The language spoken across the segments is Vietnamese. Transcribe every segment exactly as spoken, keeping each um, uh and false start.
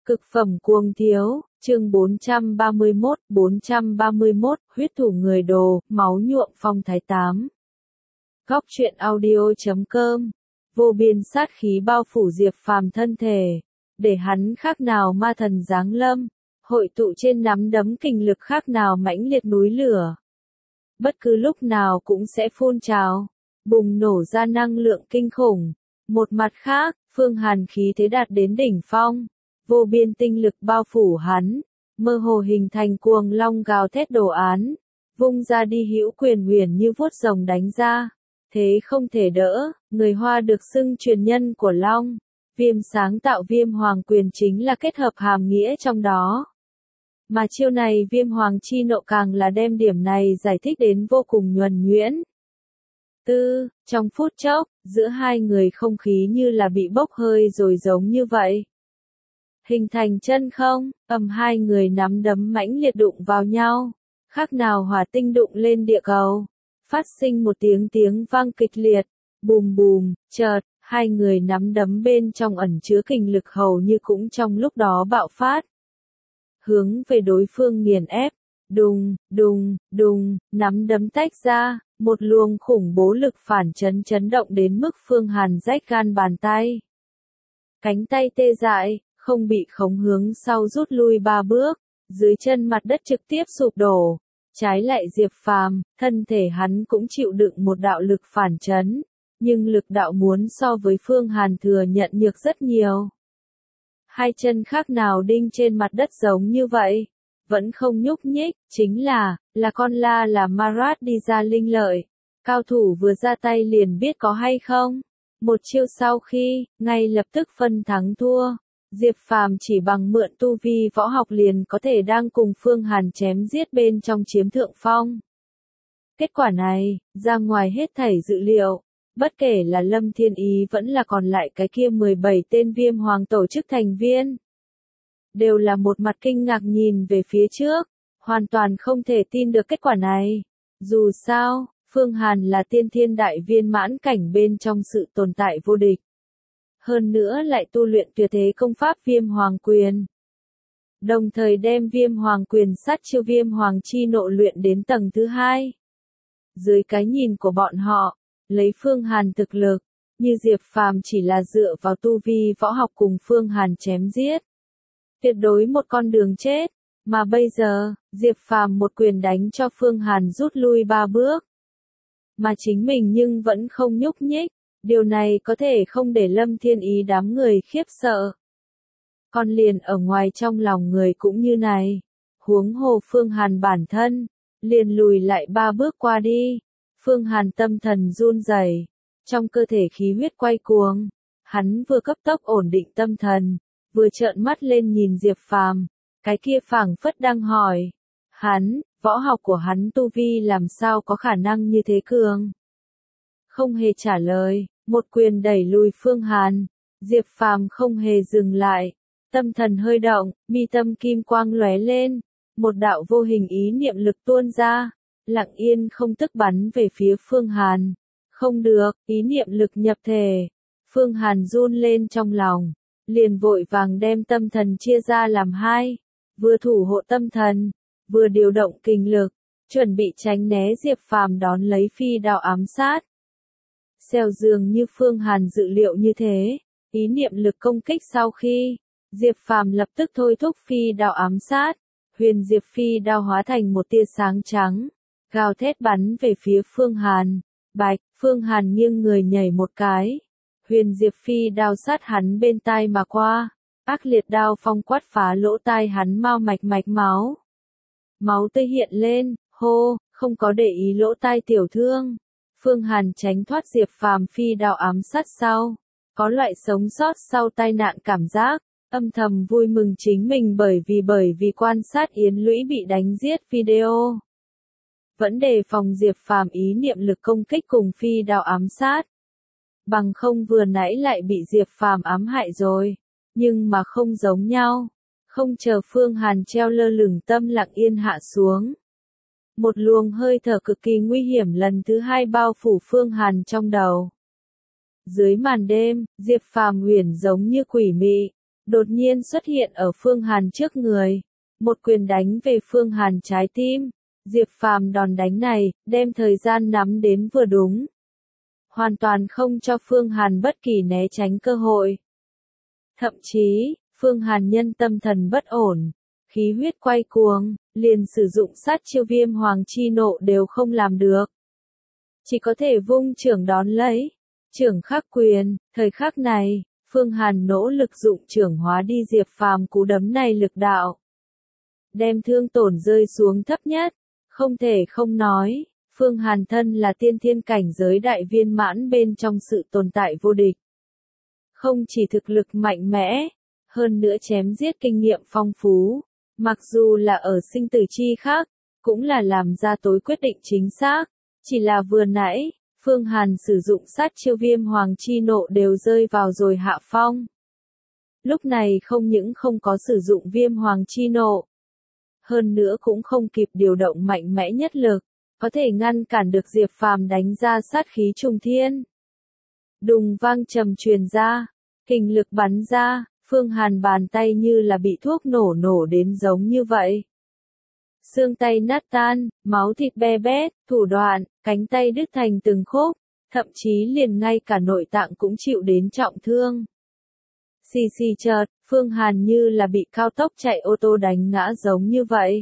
Cực phẩm cuồng thiếu, chương bốn trăm ba mươi mốt, bốn trăm ba mươi mốt, huyết thủ người đồ, máu nhuộm phong thái tám. Góc truyện audio.com. Vô biên sát khí bao phủ Diệp Phàm thân thể, để hắn khác nào ma thần giáng lâm, hội tụ trên nắm đấm kình lực khác nào mãnh liệt núi lửa. Bất cứ lúc nào cũng sẽ phun trào, bùng nổ ra năng lượng kinh khủng. Một mặt khác, Phương Hàn khí thế đạt đến đỉnh phong, vô biên tinh lực bao phủ hắn, mơ hồ hình thành cuồng long gào thét đồ án, vung ra đi hữu quyền huyền như vuốt rồng đánh ra, thế không thể đỡ. Người Hoa được xưng truyền nhân của Long Viêm sáng tạo Viêm Hoàng quyền chính là kết hợp hàm nghĩa trong đó. Mà chiêu này Viêm Hoàng chi nộ càng là đem điểm này giải thích đến vô cùng nhuần nhuyễn. Tư, trong phút chốc, giữa hai người không khí như là bị bốc hơi rồi giống như vậy. Hình thành chân không, ầm hai người nắm đấm mãnh liệt đụng vào nhau, khác nào hỏa tinh đụng lên địa cầu, phát sinh một tiếng tiếng vang kịch liệt, bùm bùm, chợt, hai người nắm đấm bên trong ẩn chứa kình lực hầu như cũng trong lúc đó bạo phát. Hướng về đối phương nghiền ép, đùng, đùng, đùng, nắm đấm tách ra, một luồng khủng bố lực phản chấn chấn động đến mức Phương Hàn rách gan bàn tay. Cánh tay tê dại, không bị khống hướng sau rút lui ba bước, dưới chân mặt đất trực tiếp sụp đổ. Trái lại Diệp Phàm, thân thể hắn cũng chịu đựng một đạo lực phản chấn, nhưng lực đạo muốn so với Phương Hàn thừa nhận nhược rất nhiều. Hai chân khác nào đinh trên mặt đất giống như vậy, vẫn không nhúc nhích, chính là, là con la là Marat đi ra linh lợi. Cao thủ vừa ra tay liền biết có hay không. Một chiêu sau khi, ngay lập tức phân thắng thua. Diệp Phàm chỉ bằng mượn tu vi võ học liền có thể đang cùng Phương Hàn chém giết bên trong chiếm thượng phong. Kết quả này, ra ngoài hết thảy dự liệu, bất kể là Lâm Thiên Ý vẫn là còn lại cái kia mười bảy tên Viêm Hoàng tổ chức thành viên. Đều là một mặt kinh ngạc nhìn về phía trước, hoàn toàn không thể tin được kết quả này. Dù sao, Phương Hàn là tiên thiên đại viên mãn cảnh bên trong sự tồn tại vô địch. Hơn nữa lại tu luyện tuyệt thế công pháp Viêm Hoàng quyền. Đồng thời đem Viêm Hoàng quyền sát chiêu Viêm Hoàng chi nộ luyện đến tầng thứ hai. Dưới cái nhìn của bọn họ, lấy Phương Hàn thực lực, như Diệp Phàm chỉ là dựa vào tu vi võ học cùng Phương Hàn chém giết. Tuyệt đối một con đường chết, mà bây giờ, Diệp Phàm một quyền đánh cho Phương Hàn rút lui ba bước. Mà chính mình nhưng vẫn không nhúc nhích, điều này có thể không để Lâm Thiên Ý đám người khiếp sợ. Còn liền ở ngoài trong lòng người cũng như này, huống hồ Phương Hàn bản thân, liền lùi lại ba bước qua đi. Phương Hàn tâm thần run rẩy, trong cơ thể khí huyết quay cuồng, hắn vừa cấp tốc ổn định tâm thần, vừa trợn mắt lên nhìn Diệp Phàm, cái kia phảng phất đang hỏi, hắn, võ học của hắn tu vi làm sao có khả năng như thế cường? Không hề trả lời, một quyền đẩy lùi Phương Hàn, Diệp Phàm không hề dừng lại, tâm thần hơi động, mi tâm kim quang lóe lên, một đạo vô hình ý niệm lực tuôn ra, lặng yên không tức bắn về phía Phương Hàn. Không được, ý niệm lực nhập thể. Phương Hàn run lên trong lòng, liền vội vàng đem tâm thần chia ra làm hai, vừa thủ hộ tâm thần, vừa điều động kình lực, chuẩn bị tránh né Diệp Phàm đón lấy phi đao ám sát. Xèo dường như Phương Hàn dự liệu như thế, ý niệm lực công kích sau khi, Diệp Phàm lập tức thôi thúc phi đao ám sát, huyền diệp phi đao hóa thành một tia sáng trắng, gào thét bắn về phía Phương Hàn. Bạch, Phương Hàn nghiêng người nhảy một cái, huyền diệp phi đao sát hắn bên tai mà qua, ác liệt đao phong quát phá lỗ tai hắn mau mạch mạch máu. Máu tươi hiện lên, hô, không có để ý lỗ tai tiểu thương. Phương Hàn tránh thoát Diệp Phàm phi đao ám sát sau, có loại sống sót sau tai nạn cảm giác, âm thầm vui mừng chính mình bởi vì bởi vì quan sát Yến Lũy bị đánh giết video. Vẫn đề phòng Diệp Phàm ý niệm lực công kích cùng phi đao ám sát. Bằng không vừa nãy lại bị Diệp Phàm ám hại rồi, nhưng mà không giống nhau. Không chờ Phương Hàn treo lơ lửng tâm lặng yên hạ xuống. Một luồng hơi thở cực kỳ nguy hiểm lần thứ hai bao phủ Phương Hàn trong đầu. Dưới màn đêm, Diệp Phàm huyền giống như quỷ mị, đột nhiên xuất hiện ở Phương Hàn trước người. Một quyền đánh về Phương Hàn trái tim. Diệp Phàm đòn đánh này, đem thời gian nắm đến vừa đúng. Hoàn toàn không cho Phương Hàn bất kỳ né tránh cơ hội. Thậm chí, Phương Hàn nhân tâm thần bất ổn, khí huyết quay cuồng, liền sử dụng sát chiêu Viêm Hoàng chi nộ đều không làm được. Chỉ có thể vung chưởng đón lấy. Chưởng khắc quyền, thời khắc này, Phương Hàn nỗ lực dụng chưởng hóa đi Diệp Phàm cú đấm này lực đạo. Đem thương tổn rơi xuống thấp nhất. Không thể không nói, Phương Hàn thân là tiên thiên cảnh giới đại viên mãn bên trong sự tồn tại vô địch. Không chỉ thực lực mạnh mẽ, hơn nữa chém giết kinh nghiệm phong phú, mặc dù là ở sinh tử chi khác, cũng là làm ra tối quyết định chính xác. Chỉ là vừa nãy, Phương Hàn sử dụng sát chiêu Viêm Hoàng chi nộ đều rơi vào rồi hạ phong. Lúc này không những không có sử dụng Viêm Hoàng chi nộ, hơn nữa cũng không kịp điều động mạnh mẽ nhất lực, có thể ngăn cản được Diệp Phàm đánh ra sát khí trùng thiên. Đùng vang trầm truyền ra, kình lực bắn ra, Phương Hàn bàn tay như là bị thuốc nổ nổ đến giống như vậy. Xương tay nát tan, máu thịt be bét, thủ đoạn, cánh tay đứt thành từng khúc, thậm chí liền ngay cả nội tạng cũng chịu đến trọng thương. Xì xì chợt, Phương Hàn như là bị cao tốc chạy ô tô đánh ngã giống như vậy.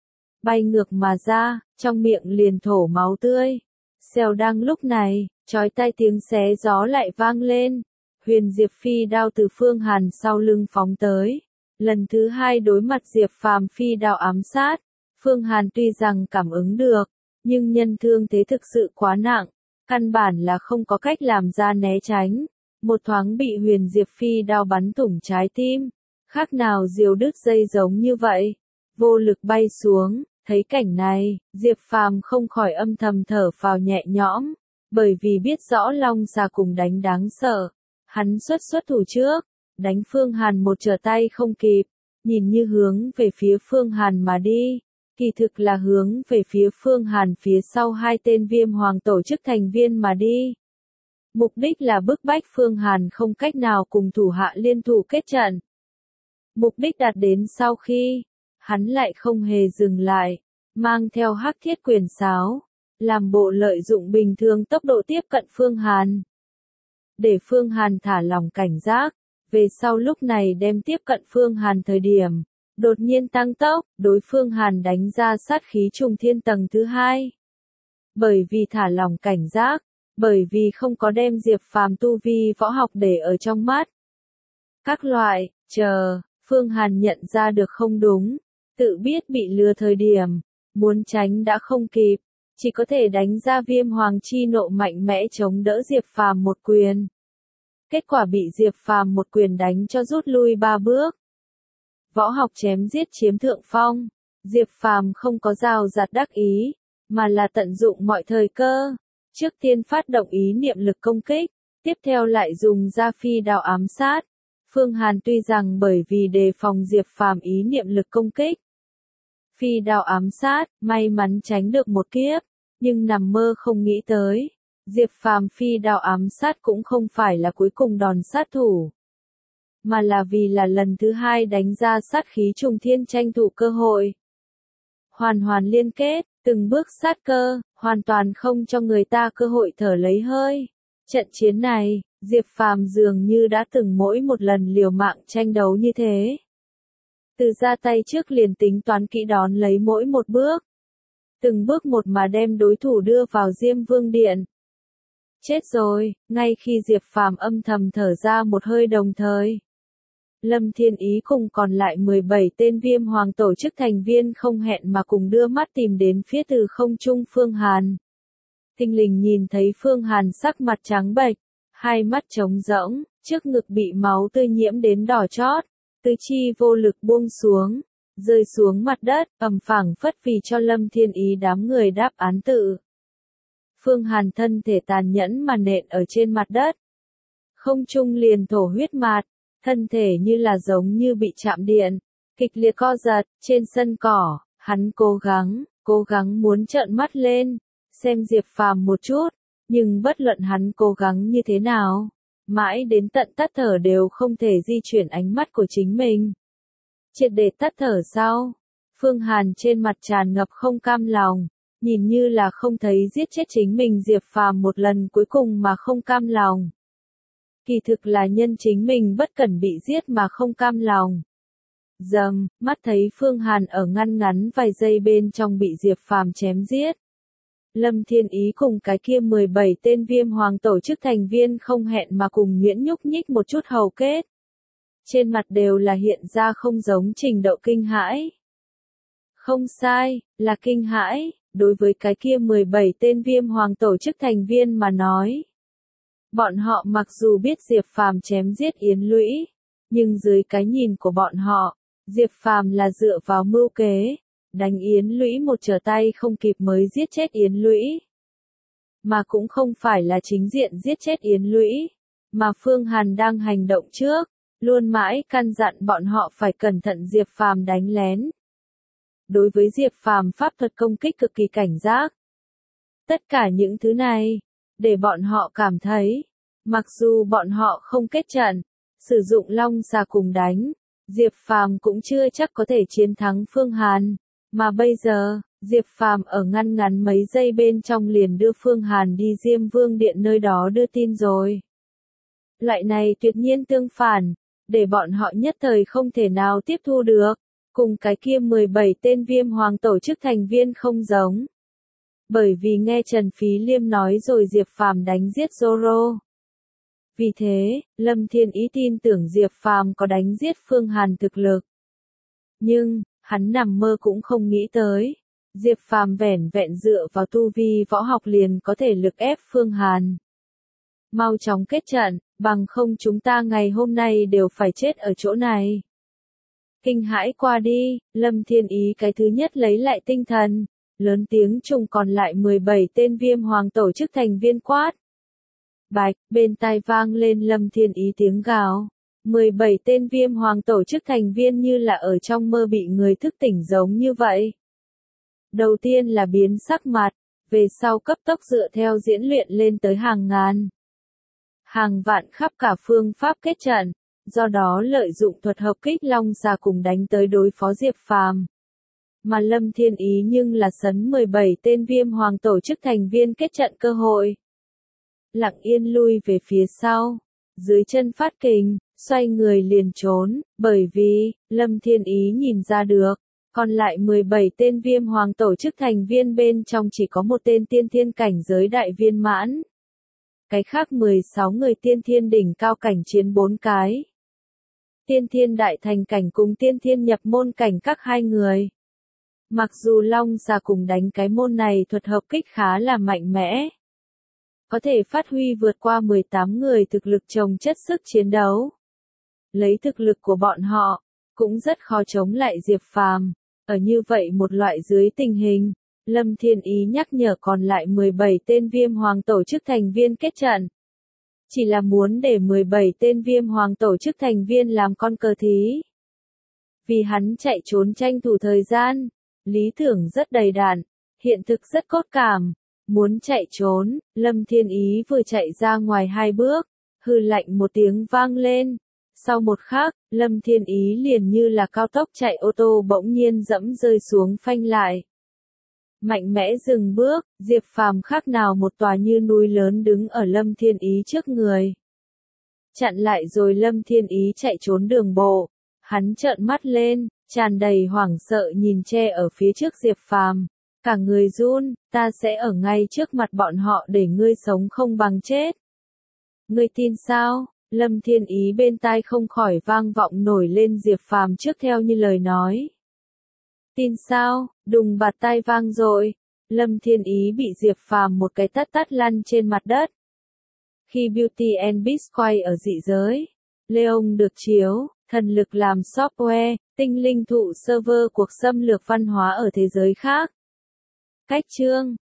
Bay ngược mà ra, trong miệng liền thổ máu tươi. Xèo đang lúc này, chói tai tiếng xé gió lại vang lên. Huyền Diệp phi đao từ Phương Hàn sau lưng phóng tới. Lần thứ hai đối mặt Diệp Phàm phi đao ám sát. Phương Hàn tuy rằng cảm ứng được, nhưng nhân thương thế thực sự quá nặng, căn bản là không có cách làm ra né tránh. Một thoáng bị Huyền Diệp phi đao bắn thủng trái tim, khác nào diều đứt dây giống như vậy, vô lực bay xuống. Thấy cảnh này, Diệp Phàm không khỏi âm thầm thở phào nhẹ nhõm, bởi vì biết rõ Long Xà cùng đánh đáng sợ. Hắn xuất xuất thủ trước, đánh Phương Hàn một trở tay không kịp, nhìn như hướng về phía Phương Hàn mà đi, kỳ thực là hướng về phía Phương Hàn phía sau hai tên Viêm Hoàng tổ chức thành viên mà đi. Mục đích là bức bách Phương Hàn không cách nào cùng thủ hạ liên thủ kết trận. Mục đích đạt đến sau khi, hắn lại không hề dừng lại, mang theo hắc thiết quyền sáo, làm bộ lợi dụng bình thường tốc độ tiếp cận Phương Hàn. Để Phương Hàn thả lòng cảnh giác, về sau lúc này đem tiếp cận Phương Hàn thời điểm, đột nhiên tăng tốc, đối Phương Hàn đánh ra sát khí trùng thiên tầng thứ hai. Bởi vì thả lòng cảnh giác, bởi vì không có đem Diệp Phàm tu vi võ học để ở trong mắt. Các loại, chờ, Phương Hàn nhận ra được không đúng, tự biết bị lừa thời điểm, muốn tránh đã không kịp, chỉ có thể đánh ra Viêm Hoàng chi nộ mạnh mẽ chống đỡ Diệp Phàm một quyền. Kết quả bị Diệp Phàm một quyền đánh cho rút lui ba bước. Võ học chém giết chiếm thượng phong, Diệp Phàm không có rào rạt đắc ý, mà là tận dụng mọi thời cơ. Trước tiên phát động ý niệm lực công kích, tiếp theo lại dùng ra phi đao ám sát. Phương Hàn tuy rằng bởi vì đề phòng Diệp Phàm ý niệm lực công kích, phi đao ám sát, may mắn tránh được một kiếp, nhưng nằm mơ không nghĩ tới, Diệp Phàm phi đao ám sát cũng không phải là cuối cùng đòn sát thủ, mà là vì là lần thứ hai đánh ra sát khí trùng thiên tranh thủ cơ hội. Hoàn hoàn liên kết, từng bước sát cơ, hoàn toàn không cho người ta cơ hội thở lấy hơi. Trận chiến này, Diệp Phàm dường như đã từng mỗi một lần liều mạng tranh đấu như thế. Từ ra tay trước liền tính toán kỹ đón lấy mỗi một bước. Từng bước một mà đem đối thủ đưa vào Diêm Vương Điện. Chết rồi, ngay khi Diệp Phàm âm thầm thở ra một hơi đồng thời. Lâm Thiên Ý cùng còn lại mười bảy tên Viêm Hoàng tổ chức thành viên không hẹn mà cùng đưa mắt tìm đến phía từ không trung Phương Hàn. Thình lình nhìn thấy Phương Hàn sắc mặt trắng bệch, hai mắt trống rỗng, trước ngực bị máu tươi nhiễm đến đỏ chót, tứ chi vô lực buông xuống, rơi xuống mặt đất, ầm phẳng phất vì cho Lâm Thiên Ý đám người đáp án tự. Phương Hàn thân thể tàn nhẫn mà nện ở trên mặt đất. Không trung liền thổ huyết mạt, thân thể như là giống như bị chạm điện, kịch liệt co giật, trên sân cỏ, hắn cố gắng, cố gắng muốn trợn mắt lên, xem Diệp Phàm một chút, nhưng bất luận hắn cố gắng như thế nào, mãi đến tận tắt thở đều không thể di chuyển ánh mắt của chính mình. Triệt để tắt thở sau, Phương Hàn trên mặt tràn ngập không cam lòng, nhìn như là không thấy giết chết chính mình Diệp Phàm một lần cuối cùng mà không cam lòng. Kỳ thực là nhân chính mình bất cẩn bị giết mà không cam lòng. Dầm, mắt thấy Phương Hàn ở ngăn ngắn vài giây bên trong bị Diệp Phàm chém giết. Lâm Thiên Ý cùng cái kia mười bảy tên Viêm Hoàng tổ chức thành viên không hẹn mà cùng nhuyễn nhúc nhích một chút hầu kết. Trên mặt đều là hiện ra không giống trình độ kinh hãi. Không sai, là kinh hãi, đối với cái kia mười bảy tên Viêm Hoàng tổ chức thành viên mà nói. Bọn họ mặc dù biết Diệp Phàm chém giết Yến Lũy, nhưng dưới cái nhìn của bọn họ, Diệp Phàm là dựa vào mưu kế, đánh Yến Lũy một trở tay không kịp mới giết chết Yến Lũy. Mà cũng không phải là chính diện giết chết Yến Lũy, mà Phương Hàn đang hành động trước, luôn mãi căn dặn bọn họ phải cẩn thận Diệp Phàm đánh lén. Đối với Diệp Phàm pháp thuật công kích cực kỳ cảnh giác. Tất cả những thứ này, để bọn họ cảm thấy, mặc dù bọn họ không kết trận, sử dụng long xà cùng đánh, Diệp Phàm cũng chưa chắc có thể chiến thắng Phương Hàn, mà bây giờ, Diệp Phàm ở ngăn ngắn mấy giây bên trong liền đưa Phương Hàn đi Diêm Vương Điện nơi đó đưa tin rồi. Loại này tuyệt nhiên tương phản, để bọn họ nhất thời không thể nào tiếp thu được, cùng cái kia mười bảy tên Viêm Hoàng tổ chức thành viên không giống. Bởi vì nghe Trần Phí Liêm nói rồi Diệp Phàm đánh giết Zoro. Vì thế, Lâm Thiên Ý tin tưởng Diệp Phàm có đánh giết Phương Hàn thực lực. Nhưng, hắn nằm mơ cũng không nghĩ tới, Diệp Phàm vẻn vẹn dựa vào tu vi võ học liền có thể lực ép Phương Hàn. Mau chóng kết trận, bằng không chúng ta ngày hôm nay đều phải chết ở chỗ này. Kinh hãi qua đi, Lâm Thiên Ý cái thứ nhất lấy lại tinh thần, lớn tiếng trùng còn lại mười bảy tên Viêm Hoàng tổ chức thành viên quát. Bạch, bên tai vang lên Lâm Thiên Ý tiếng gào. mười bảy tên Viêm Hoàng tổ chức thành viên như là ở trong mơ bị người thức tỉnh giống như vậy. Đầu tiên là biến sắc mặt, về sau cấp tốc dựa theo diễn luyện lên tới hàng ngàn. Hàng vạn khắp cả phương pháp kết trận, do đó lợi dụng thuật hợp kích long xà cùng đánh tới đối phó Diệp Phàm. Mà Lâm Thiên Ý nhưng là sấn mười bảy tên Viêm Hoàng tổ chức thành viên kết trận cơ hội. Lặng yên lui về phía sau, dưới chân phát kình, xoay người liền trốn, bởi vì, Lâm Thiên Ý nhìn ra được, còn lại mười bảy tên Viêm Hoàng tổ chức thành viên bên trong chỉ có một tên tiên thiên cảnh giới đại viên mãn. Cái khác mười sáu người tiên thiên đỉnh cao cảnh chiến bốn cái. Tiên thiên đại thành cảnh cùng tiên thiên nhập môn cảnh các hai người. Mặc dù long xà cùng đánh cái môn này thuật hợp kích khá là mạnh mẽ. Có thể phát huy vượt qua mười tám người thực lực chồng chất sức chiến đấu. Lấy thực lực của bọn họ, cũng rất khó chống lại Diệp Phàm. Ở như vậy một loại dưới tình hình, Lâm Thiên Ý nhắc nhở còn lại mười bảy tên Viêm Hoàng tổ chức thành viên kết trận. Chỉ là muốn để mười bảy tên Viêm Hoàng tổ chức thành viên làm con cờ thí. Vì hắn chạy trốn tranh thủ thời gian, lý tưởng rất đầy đặn, hiện thực rất cốt cảm. Muốn chạy trốn, Lâm Thiên Ý vừa chạy ra ngoài hai bước, hừ lạnh một tiếng vang lên. Sau một khắc, Lâm Thiên Ý liền như là cao tốc chạy ô tô bỗng nhiên dẫm rơi xuống phanh lại. Mạnh mẽ dừng bước, Diệp Phàm khác nào một tòa như núi lớn đứng ở Lâm Thiên Ý trước người. Chặn lại rồi Lâm Thiên Ý chạy trốn đường bộ, hắn trợn mắt lên, tràn đầy hoảng sợ nhìn che ở phía trước Diệp Phàm. Cả người run, ta sẽ ở ngay trước mặt bọn họ để ngươi sống không bằng chết. Ngươi tin sao? Lâm Thiên Ý bên tai không khỏi vang vọng nổi lên Diệp Phàm trước theo như lời nói. Tin sao? Đùng bạt tai vang rồi. Lâm Thiên Ý bị Diệp Phàm một cái tát tát lăn trên mặt đất. Khi Beauty and Beast quay ở dị giới, Leon được chiếu, thần lực làm software, tinh linh thụ server cuộc xâm lược văn hóa ở thế giới khác. Cách chương